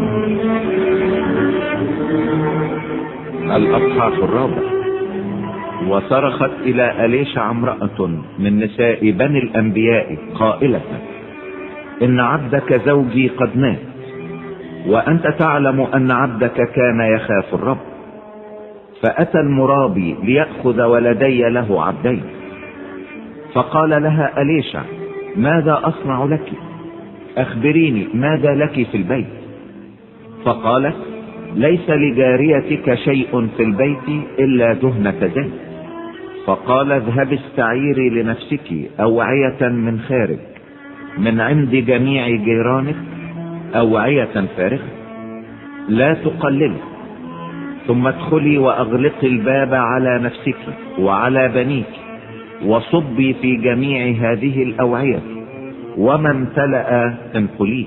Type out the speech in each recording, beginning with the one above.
الأصحاح الرابع. وصرخت إلى أليشع امرأة من نساء بني الأنبياء قائلة: إن عبدك زوجي قد مات، وأنت تعلم أن عبدك كان يخاف الرب، فأتى المرابي ليأخذ ولدي له عبدين. فقال لها أليشع: ماذا أصنع لك؟ أخبريني ماذا لك في البيت. فقالت: ليس لجاريتك شيء في البيت إلا دهنة زيت. فقال: اذهبي استعيري لنفسك أوعية من خارج من عند جميع جيرانك، أوعية فارغة لا تقللي، ثم ادخلي وأغلقي الباب على نفسك وعلى بنيك، وصبي في جميع هذه الأوعية، وما امتلأ انقليه.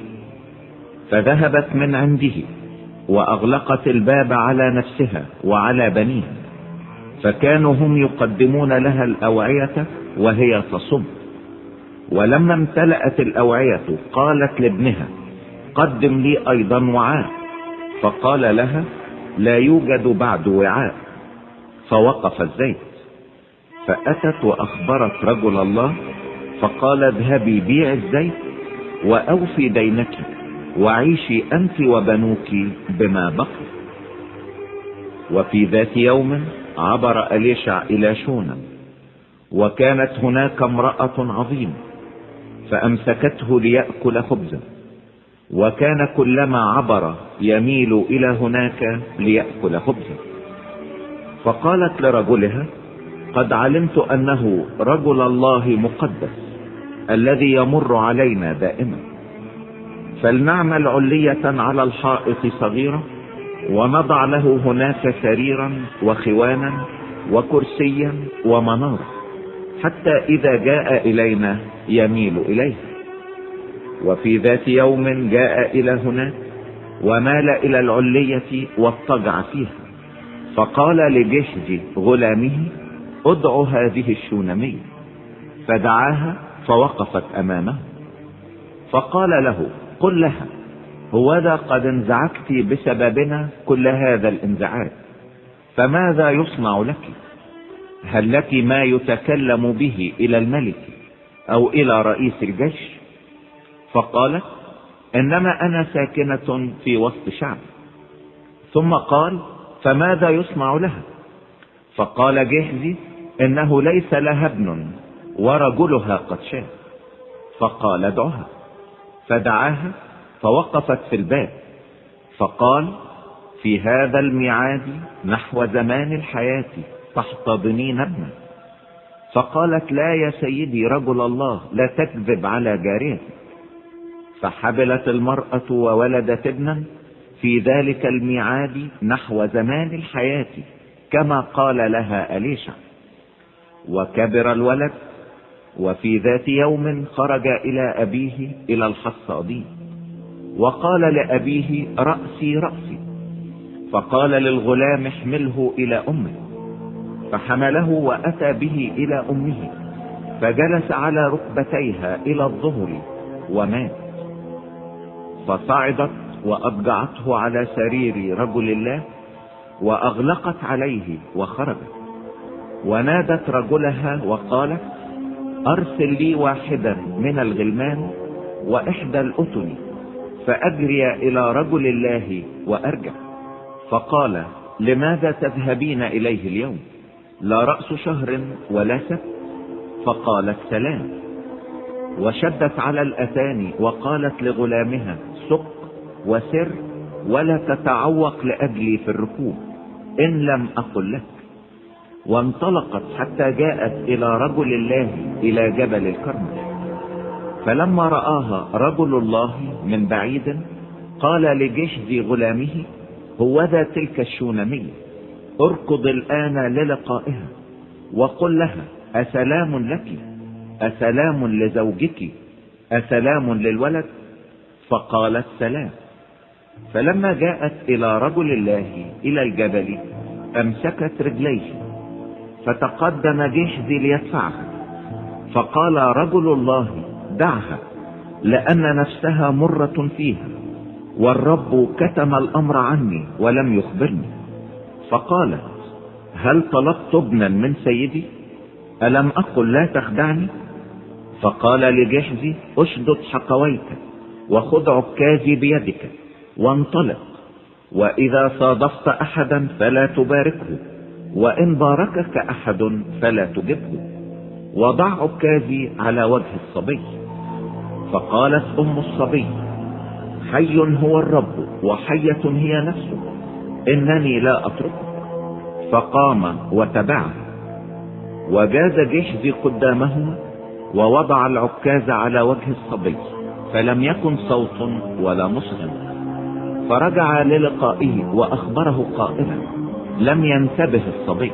فذهبت من عنده وأغلقت الباب على نفسها وعلى بنيها، فكانوا هم يقدمون لها الأوعية وهي تصب. ولما امتلأت الأوعية قالت لابنها: قدم لي أيضا وعاء. فقال لها: لا يوجد بعد وعاء. فوقف الزيت. فأتت وأخبرت رجل الله، فقال: اذهبي بيع الزيت وأوفي دينك، وعيشي أنت وبنوك بما بقي. وفي ذات يوم عبر أليشع إلى شونم، وكانت هناك امرأة عظيمة، فأمسكته ليأكل خبزا، وكان كلما عبر يميل إلى هناك ليأكل خبزا. فقالت لرجلها: قد علمت أنه رجل الله مقدس الذي يمر علينا دائما، فلنعمل علية على الحائط صغيرة، ونضع له هناك سريرا وخوانا وكرسيا ومنارة، حتى إذا جاء إلينا يميل إليه. وفي ذات يوم جاء إلى هناك ومال إلى العلية واضطجع فيها. فقال لجحزي غلامه: ادع هذه الشونمية. فدعاها فوقفت أمامه. فقال له: قل لها: هوذا قد انزعجت بسببنا كل هذا الانزعاج، فماذا يصنع لك؟ هل لك ما يتكلم به إلى الملك أو إلى رئيس الجيش؟ فقالت: إنما أنا ساكنة في وسط شعب. ثم قال: فماذا يصنع لها؟ فقال جحزي: إنه ليس لها ابن ورجلها قد شاب. فقال: ادعها. فدعاها فوقفت في الباب. فقال: في هذا الميعاد نحو زمان الحياة تحتضنين ابنا. فقالت: لا يا سيدي رجل الله، لا تكذب على جاريتي. فحبلت المرأة وولدت ابنا في ذلك الميعاد نحو زمان الحياة كما قال لها أليشع. وكبر الولد. وفي ذات يوم خرج إلى أبيه إلى الحصادين، وقال لأبيه: رأسي رأسي. فقال للغلام: احمله إلى أمه. فحمله وأتى به إلى أمه، فجلس على ركبتيها إلى الظهر ومات. فصعدت وأضجعته على سرير رجل الله، وأغلقت عليه وخرجت. ونادت رجلها وقالت: أرسل لي واحدا من الغلمان وإحدى الأتن، فأجري إلى رجل الله وأرجع. فقال: لماذا تذهبين إليه اليوم؟ لا رأس شهر ولا سبت. فقالت: سلام. وشدت على الأتان وقالت لغلامها: سق وسر، ولا تتعوق لأجلي في الركوب إن لم أقل لك. وانطلقت حتى جاءت إلى رجل الله إلى جبل الكرمل. فلما رآها رجل الله من بعيد قال لجحزي غلامه: هوذا تلك الشونمية، اركض الآن للقائها وقل لها: أسلام لك؟ أسلام لزوجك؟ أسلام للولد؟ فقالت: سلام. فلما جاءت إلى رجل الله إلى الجبل أمسكت رجليه، فتقدم جحزي ليدفعها. فقال رجل الله: دعها، لأن نفسها مرة فيها. والرب كتم الأمر عني ولم يخبرني. فقالت: هل طلبت ابنا من سيدي؟ ألم أقل لا تخدعني؟ فقال لجحزي: اشدد حقويك وخذ عكازي بيدك وانطلق، وإذا صادفت أحدا فلا تباركه، وإن باركك أحد فلا تجبه، وضع عكازي على وجه الصبي. فقالت أم الصبي: حي هو الرب وحية هي نفسه، إنني لا أتركه. فقام وتبعه، وجاز جحزي قدامهما ووضع العكاز على وجه الصبي، فلم يكن صوت ولا مصغى. فرجع للقائه وأخبره قائلا: لم ينتبه الصبي.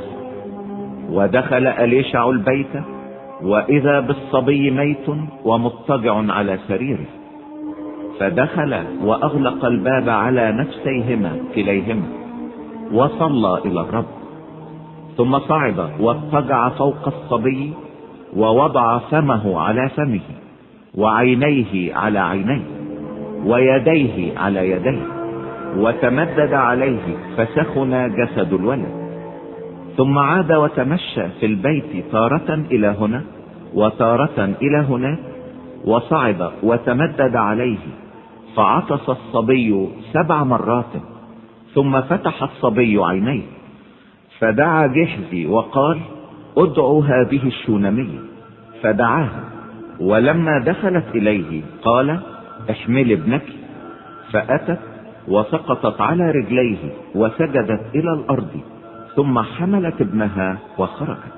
ودخل أليشع البيت، وإذا بالصبي ميت ومضطجع على سريره. فدخل وأغلق الباب على نفسيهما كليهما، وصلى إلى الرب. ثم صعد واضطجع فوق الصبي، ووضع فمه على فمه، وعينيه على عينيه، ويديه على يديه، وتمدد عليه فسخن جسد الولد. ثم عاد وتمشى في البيت تارة إلى هنا وتارة إلى هناك، وصعد وتمدد عليه، فعطس الصبي 7 مرات. ثم فتح الصبي عينيه، فدعا جحزي وقال: ادعو هذه الشونمية. فدعاها، ولما دخلت إليه قال: احمل ابنك. فأتت وسقطت على رجليه وسجدت إلى الأرض، ثم حملت ابنها وخرجت.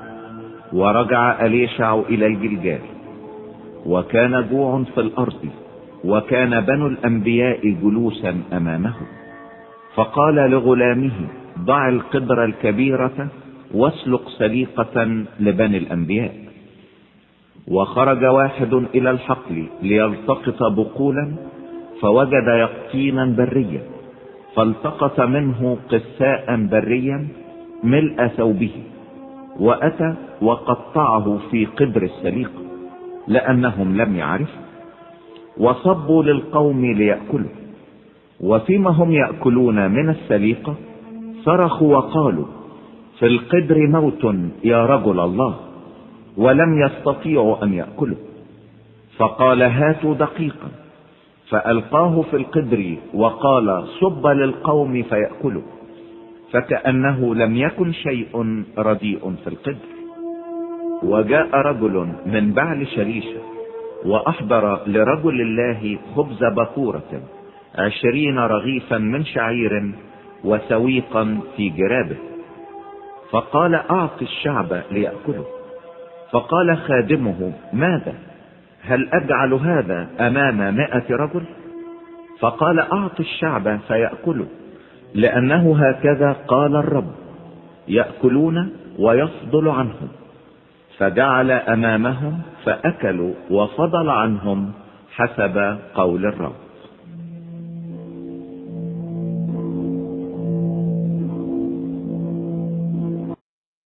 ورجع أليشع إلى الجلجال، وكان جوع في الأرض، وكان بنو الأنبياء جلوسا أمامه. فقال لغلامه: ضع القدر الكبيرة واسلق سليقة لبني الأنبياء. وخرج واحد إلى الحقل ليلتقط بقولا، فوجد يقطينا بريا، فالتقط منه قساء بريا ملء ثوبه، وأتى وقطعه في قدر السليقة، لأنهم لم يعرفوا. وصبوا للقوم ليأكلوا، وفيما هم يأكلون من السليقة صرخوا وقالوا: في القدر موت يا رجل الله. ولم يستطيعوا أن يأكلوا. فقال: هاتوا دقيقا. فألقاه في القدر وقال: صب للقوم فيأكلوا. فكأنه لم يكن شيء رديء في القدر. وجاء رجل من بعل شريشة وأحضر لرجل الله خبز بكورة 20 رغيفا من شعير وسويقا في جرابه. فقال: أعط الشعب ليأكله. فقال خادمه: ماذا؟ هل أجعل هذا أمام 100 رجل؟ فقال: أعط الشعب فيأكله، لأنه هكذا قال الرب: يأكلون ويفضل عنهم. فجعل أمامهم فأكلوا وفضل عنهم حسب قول الرب.